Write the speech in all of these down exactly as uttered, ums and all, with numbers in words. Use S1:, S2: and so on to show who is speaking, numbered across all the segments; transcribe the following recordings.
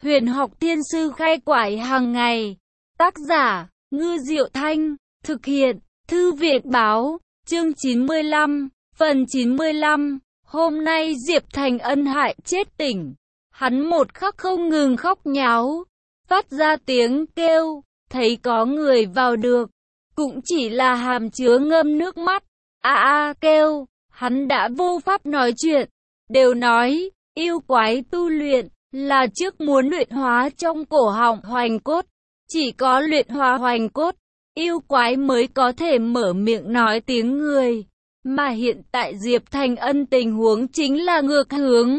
S1: Huyền học thiên sư khai quải hàng ngày. Tác giả, Ngư Diệu Thanh. Thực hiện, Thư viện báo. Chương chín mươi lăm, phần chín mươi lăm. Hôm nay Diệp Thành Ân hại chết tỉnh. Hắn một khắc không ngừng khóc nháo, phát ra tiếng kêu, thấy có người vào được. Cũng chỉ là hàm chứa ngâm nước mắt. A a kêu, hắn đã vô pháp nói chuyện. Đều nói, yêu quái tu luyện, là trước muốn luyện hóa trong cổ họng hoành cốt. Chỉ có luyện hóa hoành cốt, yêu quái mới có thể mở miệng nói tiếng người. Mà hiện tại Diệp Thành Ân tình huống chính là ngược hướng.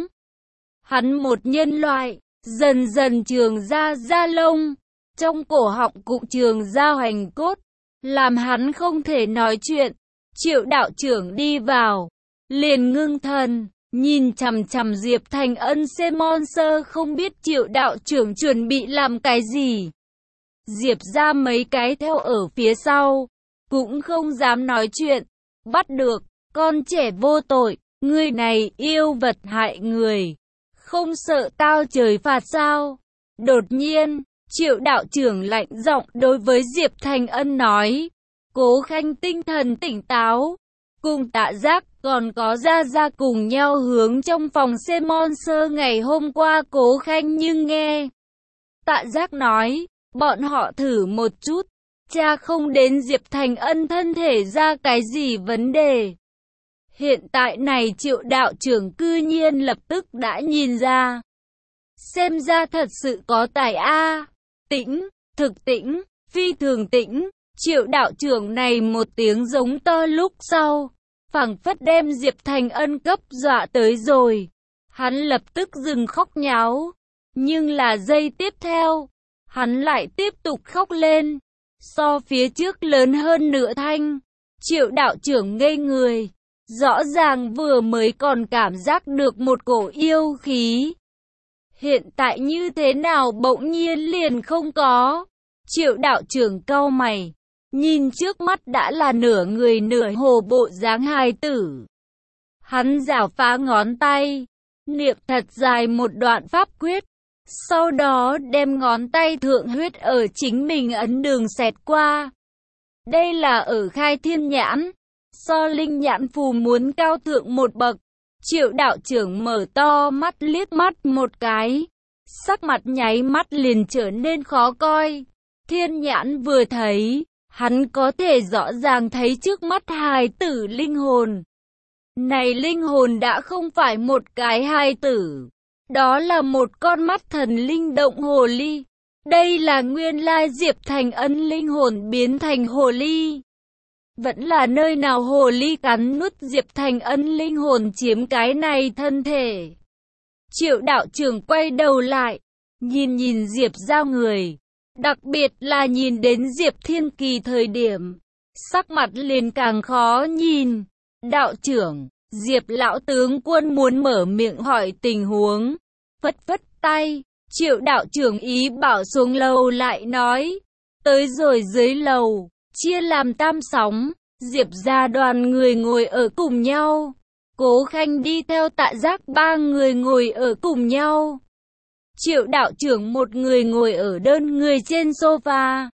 S1: Hắn một nhân loại, dần dần trường ra da lông, trong cổ họng cũng trường ra hoành cốt, làm hắn không thể nói chuyện. Triệu đạo trưởng đi vào, liền ngưng thần, nhìn chằm chằm Diệp Thành Ân xem monster, không biết Triệu đạo trưởng chuẩn bị làm cái gì. Diệp ra mấy cái theo ở phía sau, cũng không dám nói chuyện. Bắt được, con trẻ vô tội, ngươi này yêu vật hại người, không sợ tao trời phạt sao? Đột nhiên, Triệu đạo trưởng lạnh giọng đối với Diệp Thành Ân nói. Cố Khanh tinh thần tỉnh táo, cùng Tạ Giác còn có Gia Gia cùng nhau hướng trong phòng xem monster ngày hôm qua. Cố Khanh nhưng nghe Tạ Giác nói, bọn họ thử một chút, cha không đến Diệp Thành Ân thân thể ra cái gì vấn đề. Hiện tại này Triệu đạo trưởng cư nhiên lập tức đã nhìn ra. Xem ra thật sự có tài a. Tĩnh, thực tĩnh, phi thường tĩnh. Triệu đạo trưởng này một tiếng giống to lúc sau, phảng phất đem Diệp Thành Ân cấp dọa tới rồi. Hắn lập tức dừng khóc nháo, nhưng là giây tiếp theo, hắn lại tiếp tục khóc lên, so phía trước lớn hơn nửa thanh. Triệu đạo trưởng ngây người, rõ ràng vừa mới còn cảm giác được một cổ yêu khí. Hiện tại như thế nào bỗng nhiên liền không có. Triệu đạo trưởng cau mày, nhìn trước mắt đã là nửa người nửa hồ bộ dáng hài tử. Hắn giảo phá ngón tay, niệm thật dài một đoạn pháp quyết, sau đó đem ngón tay thượng huyết ở chính mình ấn đường xẹt qua. Đây là ở khai thiên nhãn, so linh nhãn phù muốn cao thượng một bậc. Triệu đạo trưởng mở to mắt liếc mắt một cái, sắc mặt nháy mắt liền trở nên khó coi. Thiên nhãn vừa thấy, hắn có thể rõ ràng thấy trước mắt hài tử linh hồn. Này linh hồn đã không phải một cái hài tử, đó là một con mắt thần linh động hồ ly. Đây là nguyên lai Diệp Thành Ân linh hồn biến thành hồ ly. Vẫn là nơi nào hồ ly cắn nuốt Diệp Thành Ân linh hồn chiếm cái này thân thể. Triệu đạo trưởng quay đầu lại, nhìn nhìn Diệp ra người, đặc biệt là nhìn đến Diệp Thiên Kỳ thời điểm, sắc mặt liền càng khó nhìn. Đạo trưởng, Diệp lão tướng quân muốn mở miệng hỏi tình huống, phất phất tay. Triệu đạo trưởng ý bảo xuống lầu lại nói, tới rồi dưới lầu, chia làm tam sóng, Diệp ra đoàn người ngồi ở cùng nhau, Cố Khanh đi theo Tạ Giác ba người ngồi ở cùng nhau. Triệu đạo trưởng một người ngồi ở đơn người trên sofa.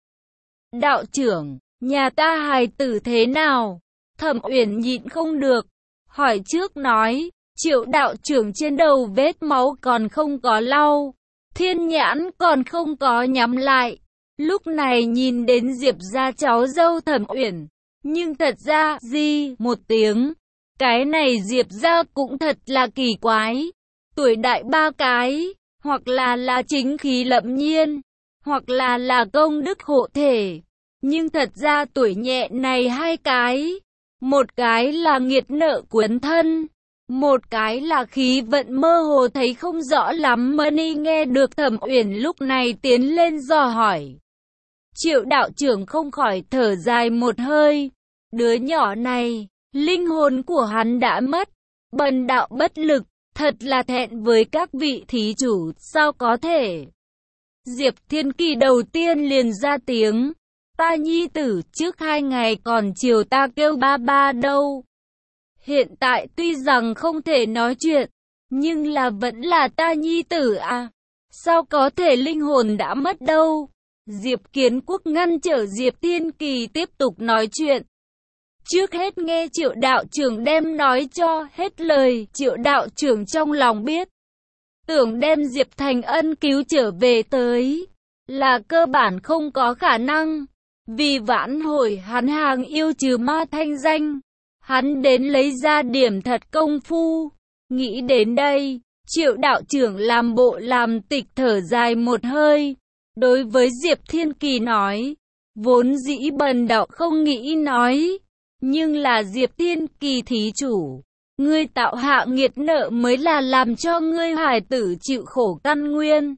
S1: Đạo trưởng, nhà ta hài tử thế nào? Thẩm Uyển nhịn không được, hỏi trước nói. Triệu đạo trưởng trên đầu vết máu còn không có lau, thiên nhãn còn không có nhắm lại. Lúc này nhìn đến Diệp gia cháu dâu Thẩm Uyển, nhưng thật ra gì một tiếng. Cái này Diệp gia cũng thật là kỳ quái, tuổi đại ba cái, hoặc là là chính khí lẫm nhiên, hoặc là là công đức hộ thể, nhưng thật ra tuổi nhẹ này hai cái, một cái là nghiệt nợ cuốn thân, một cái là khí vận mơ hồ thấy không rõ lắm. Mani nghe được Thẩm Uyển lúc này tiến lên dò hỏi. Triệu đạo trưởng không khỏi thở dài một hơi, đứa nhỏ này, linh hồn của hắn đã mất, bần đạo bất lực, thật là thẹn với các vị thí chủ, sao có thể. Diệp Thiên Kỳ đầu tiên liền ra tiếng, ta nhi tử trước hai ngày còn chiều ta kêu ba ba đâu. Hiện tại tuy rằng không thể nói chuyện, nhưng là vẫn là ta nhi tử à. Sao có thể linh hồn đã mất đâu? Diệp Kiến Quốc ngăn trở Diệp Thiên Kỳ tiếp tục nói chuyện. Trước hết nghe Triệu đạo trưởng đem nói cho hết lời, Triệu đạo trưởng trong lòng biết. Tưởng đem Diệp Thành Ân cứu trở về tới, là cơ bản không có khả năng. Vì vãn hồi hắn hàng yêu trừ ma thanh danh, hắn đến lấy ra điểm thật công phu. Nghĩ đến đây, Triệu đạo trưởng làm bộ làm tịch thở dài một hơi. Đối với Diệp Thiên Kỳ nói, vốn dĩ bần đạo không nghĩ nói, nhưng là Diệp Thiên Kỳ thí chủ, ngươi tạo hạ nghiệt nợ mới là làm cho ngươi hải tử chịu khổ căn nguyên.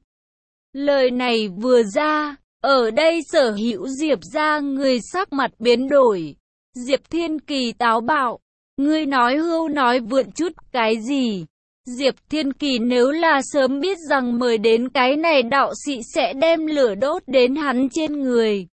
S1: Lời này vừa ra, ở đây sở hữu Diệp ra người sắc mặt biến đổi. Diệp Thiên Kỳ táo bạo, ngươi nói hưu nói vượn chút cái gì? Diệp Thiên Kỳ nếu là sớm biết rằng mời đến cái này đạo sĩ sẽ đem lửa đốt đến hắn trên người,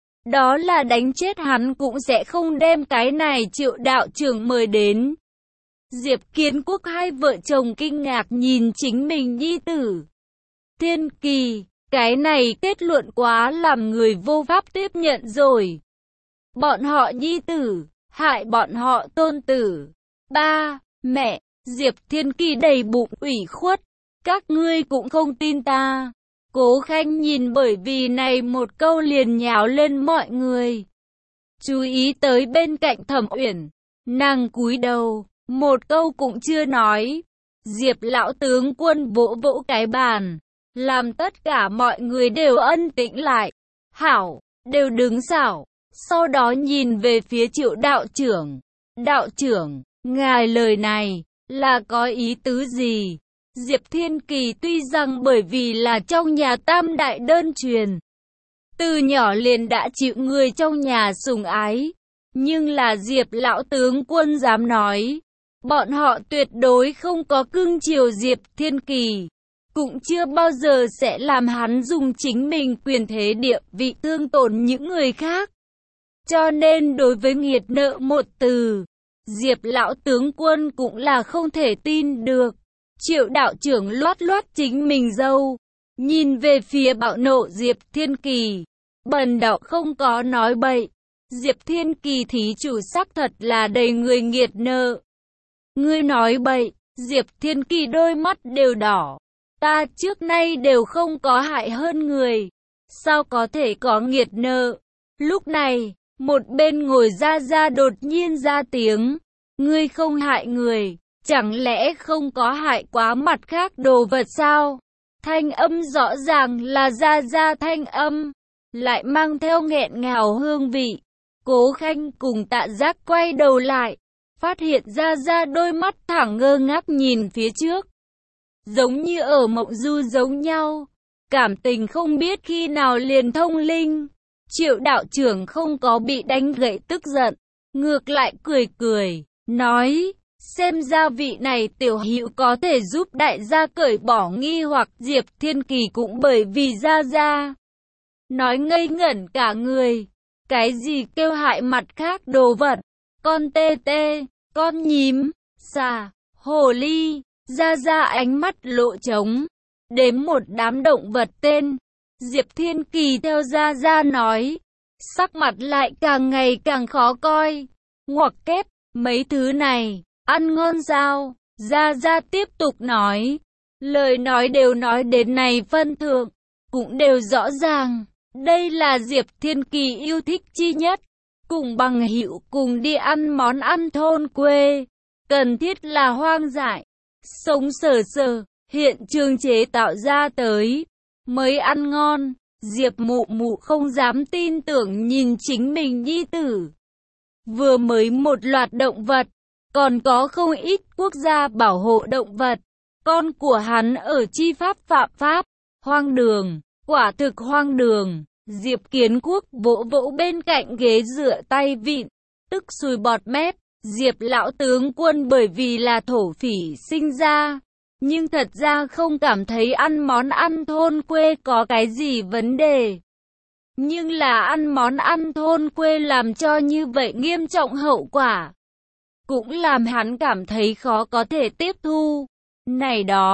S1: đó là đánh chết hắn cũng sẽ không đem cái này Triệu đạo trưởng mời đến. Diệp Kiến Quốc hai vợ chồng kinh ngạc nhìn chính mình nhi tử. Thiên Kỳ, cái này kết luận quá làm người vô pháp tiếp nhận rồi. Bọn họ nhi tử, hại bọn họ tôn tử. Ba, mẹ, Diệp Thiên Kỳ đầy bụng ủy khuất. Các ngươi cũng không tin ta. Cố Khanh nhìn bởi vì này một câu liền nhào lên mọi người. Chú ý tới bên cạnh Thẩm Uyển, nàng cúi đầu, một câu cũng chưa nói. Diệp lão tướng quân vỗ vỗ cái bàn, làm tất cả mọi người đều ân tĩnh lại. Hảo, đều đứng xảo. Sau đó nhìn về phía Triệu đạo trưởng. Đạo trưởng, ngài lời này là có ý tứ gì? Diệp Thiên Kỳ tuy rằng bởi vì là trong nhà tam đại đơn truyền, từ nhỏ liền đã chịu người trong nhà sủng ái, nhưng là Diệp lão tướng quân dám nói, bọn họ tuyệt đối không có cưng chiều Diệp Thiên Kỳ, cũng chưa bao giờ sẽ làm hắn dùng chính mình quyền thế địa vị thương tổn những người khác. Cho nên đối với nghiệt nợ một từ, Diệp lão tướng quân cũng là không thể tin được. Triệu đạo trưởng loát loát chính mình dâu, nhìn về phía bạo nộ Diệp Thiên Kỳ. Bần đạo không có nói bậy. Diệp Thiên Kỳ thí chủ xác thật là đầy người nghiệt nợ. Ngươi nói bậy, Diệp Thiên Kỳ đôi mắt đều đỏ. Ta trước nay đều không có hại hơn người. Sao có thể có nghiệt nợ? Lúc này, một bên ngồi ra ra đột nhiên ra tiếng. Ngươi không hại người, chẳng lẽ không có hại quá mặt khác đồ vật sao? Thanh âm rõ ràng là ra ra thanh âm, lại mang theo nghẹn ngào hương vị. Cố Khanh cùng Tạ Giác quay đầu lại, phát hiện ra ra đôi mắt thẳng ngơ ngác nhìn phía trước. Giống như ở mộng du giống nhau, cảm tình không biết khi nào liền thông linh. Triệu đạo trưởng không có bị đánh gãy tức giận, ngược lại cười cười, nói, xem ra vị này tiểu hữu có thể giúp đại gia cởi bỏ nghi hoặc. Diệp Thiên Kỳ cũng bởi vì ra ra nói ngây ngẩn cả người. Cái gì kêu hại mặt khác đồ vật? Con tê tê, con nhím, xà, hồ ly. Ra ra ánh mắt lộ trống, đếm một đám động vật tên. Diệp Thiên Kỳ theo ra ra nói, sắc mặt lại càng ngày càng khó coi. Ngoặc kép, mấy thứ này ăn ngon sao? Ra ra tiếp tục nói, lời nói đều nói đến này phân thượng, cũng đều rõ ràng. Đây là Diệp Thiên Kỳ yêu thích chi nhất, cùng bằng hữu cùng đi ăn món ăn thôn quê, cần thiết là hoang dại, sống sờ sờ, hiện trường chế tạo ra tới, mới ăn ngon. Diệp mụ mụ không dám tin tưởng nhìn chính mình nhi tử. Vừa mới một loạt động vật, còn có không ít quốc gia bảo hộ động vật. Con của hắn ở chi pháp phạm pháp, hoang đường, quả thực hoang đường. Diệp Kiến Quốc vỗ vỗ bên cạnh ghế dựa tay vịn, tức sùi bọt mép. Diệp lão tướng quân bởi vì là thổ phỉ sinh ra, nhưng thật ra không cảm thấy ăn món ăn thôn quê có cái gì vấn đề. Nhưng là ăn món ăn thôn quê làm cho như vậy nghiêm trọng hậu quả, cũng làm hắn cảm thấy khó có thể tiếp thu. Này đó,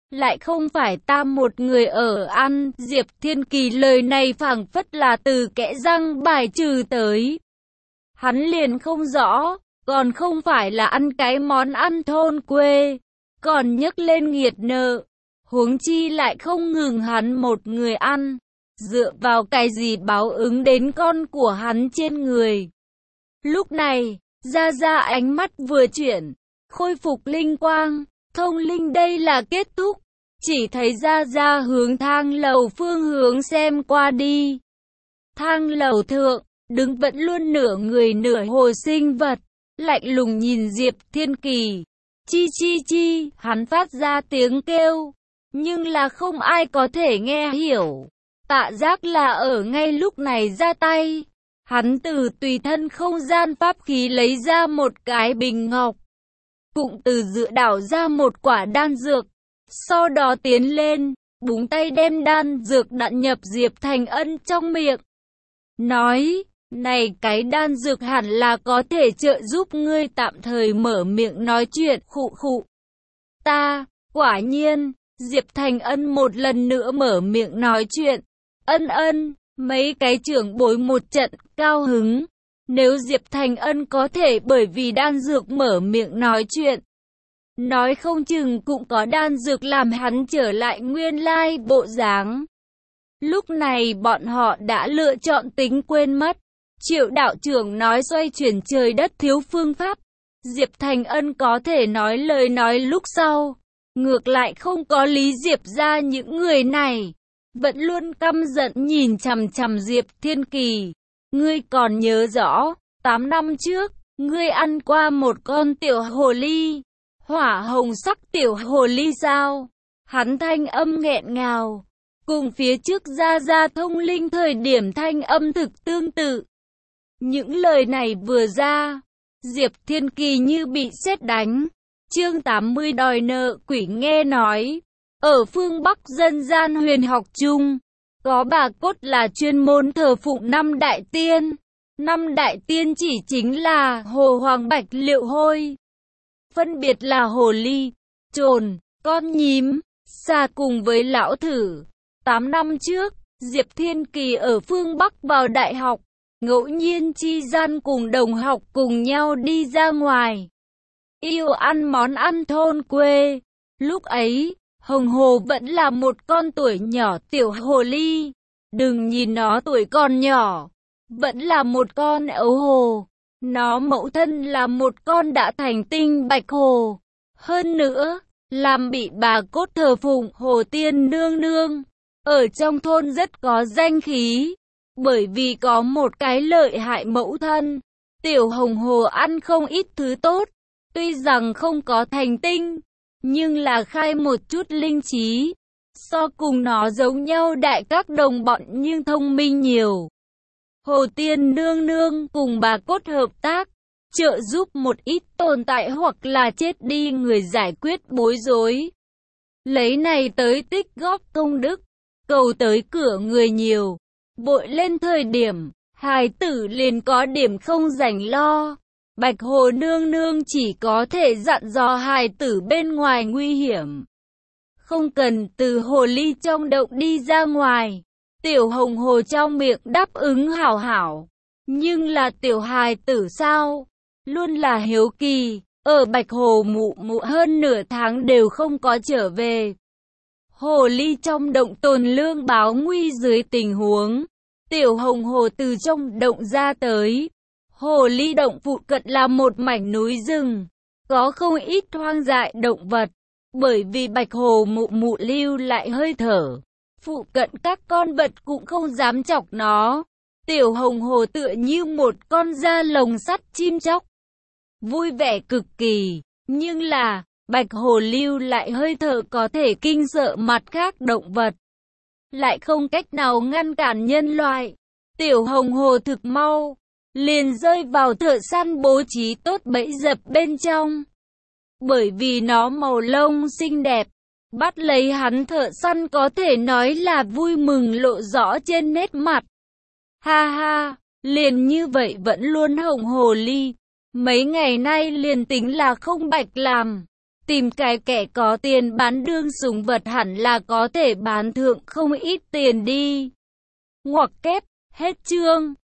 S1: lại không phải ta một người ở ăn. Diệp Thiên Kỳ lời này phảng phất là từ kẽ răng bài trừ tới. Hắn liền không rõ, còn không phải là ăn cái món ăn thôn quê, còn nhấc lên nghiệt nợ, huống chi lại không ngừng hắn một người ăn, dựa vào cái gì báo ứng đến con của hắn trên người. Lúc này, Gia Gia ánh mắt vừa chuyển, khôi phục linh quang, thông linh đây là kết thúc, chỉ thấy Gia Gia hướng thang lầu phương hướng xem qua đi. Thang lầu thượng, đứng vẫn luôn nửa người nửa hồ sinh vật, lạnh lùng nhìn Diệp Thiên Kỳ. Chi chi chi, hắn phát ra tiếng kêu, nhưng là không ai có thể nghe hiểu. Tạ Giác là ở ngay lúc này ra tay. Hắn từ tùy thân không gian pháp khí lấy ra một cái bình ngọc, cũng từ dựa đảo ra một quả đan dược, sau đó tiến lên, búng tay đem đan dược đạn nhập Diệp Thành Ân trong miệng. Nói, này cái đan dược hẳn là có thể trợ giúp ngươi tạm thời mở miệng nói chuyện, khụ khụ. Ta, quả nhiên, Diệp Thành Ân một lần nữa mở miệng nói chuyện. Ân ân, mấy cái trưởng bối một trận cao hứng. Nếu Diệp Thành Ân có thể bởi vì đan dược mở miệng nói chuyện, nói không chừng cũng có đan dược làm hắn trở lại nguyên lai bộ dáng. Lúc này bọn họ đã lựa chọn tính quên mất. Triệu đạo trưởng nói xoay chuyển trời đất thiếu phương pháp. Diệp Thành Ân có thể nói lời nói lúc sau. Ngược lại không có lý Diệp ra những người này. Vẫn luôn căm giận nhìn chằm chằm Diệp Thiên Kỳ. Ngươi còn nhớ rõ, tám năm trước, ngươi ăn qua một con tiểu hồ ly. Hỏa hồng sắc tiểu hồ ly sao? Hắn thanh âm nghẹn ngào. Cùng phía trước Gia Gia thông linh thời điểm thanh âm thực tương tự. Những lời này vừa ra, Diệp Thiên Kỳ như bị sét đánh. Chương tám mươi đòi nợ quỷ nghe nói, ở phương Bắc dân gian huyền học chung, có bà cốt là chuyên môn thờ phụng năm đại tiên. Năm đại tiên chỉ chính là hồ hoàng bạch liệu hôi. Phân biệt là hồ ly, trồn, con nhím, xà cùng với lão thử. Tám năm trước, Diệp Thiên Kỳ ở phương Bắc vào đại học, ngẫu nhiên chi gian cùng đồng học cùng nhau đi ra ngoài. Yêu ăn món ăn thôn quê. Lúc ấy, Hồng Hồ vẫn là một con tuổi nhỏ tiểu hồ ly. Đừng nhìn nó tuổi còn nhỏ, vẫn là một con ấu hồ. Nó mẫu thân là một con đã thành tinh bạch hồ. Hơn nữa, làm bị bà cốt thờ phụng Hồ Tiên Nương Nương. Ở trong thôn rất có danh khí, bởi vì có một cái lợi hại mẫu thân. Tiểu Hồng Hồ ăn không ít thứ tốt, tuy rằng không có thành tinh, nhưng là khai một chút linh trí. So cùng nó giống nhau đại các đồng bọn nhưng thông minh nhiều. Hồ Tiên Nương Nương cùng bà cốt hợp tác, trợ giúp một ít tồn tại hoặc là chết đi người giải quyết bối rối. Lấy này tới tích góp công đức, cầu tới cửa người nhiều. Vội lên thời điểm, hài tử liền có điểm không rảnh lo. Bạch Hồ Nương Nương chỉ có thể dặn dò hài tử bên ngoài nguy hiểm, không cần từ hồ ly trong động đi ra ngoài. Tiểu Hồng Hồ trong miệng đáp ứng hảo hảo, nhưng là tiểu hài tử sao? Luôn là hiếu kỳ, ở Bạch Hồ mụ mụ hơn nửa tháng đều không có trở về. Hồ ly trong động tồn lương báo nguy dưới tình huống, Tiểu Hồng Hồ từ trong động ra tới. Hồ ly động phụ cận là một mảnh núi rừng, có không ít hoang dại động vật. Bởi vì Bạch Hồ mụ mụ lưu lại hơi thở, phụ cận các con vật cũng không dám chọc nó. Tiểu Hồng Hồ tựa như một con da lồng sắt chim chóc, vui vẻ cực kỳ. Nhưng là, Bạch Hồ lưu lại hơi thở có thể kinh sợ mặt khác động vật, lại không cách nào ngăn cản nhân loại. Tiểu Hồng Hồ thực mau liền rơi vào thợ săn bố trí tốt bẫy dập bên trong. Bởi vì nó màu lông xinh đẹp, bắt lấy hắn thợ săn có thể nói là vui mừng lộ rõ trên nét mặt. Ha ha, liền như vậy vẫn luôn Hồng Hồ ly. Mấy ngày nay liền tính là không bạch làm, Tìm cái kẻ có tiền bán đương súng vật hẳn là có thể bán thượng không ít tiền đi. Ngoặc kép, hết chương.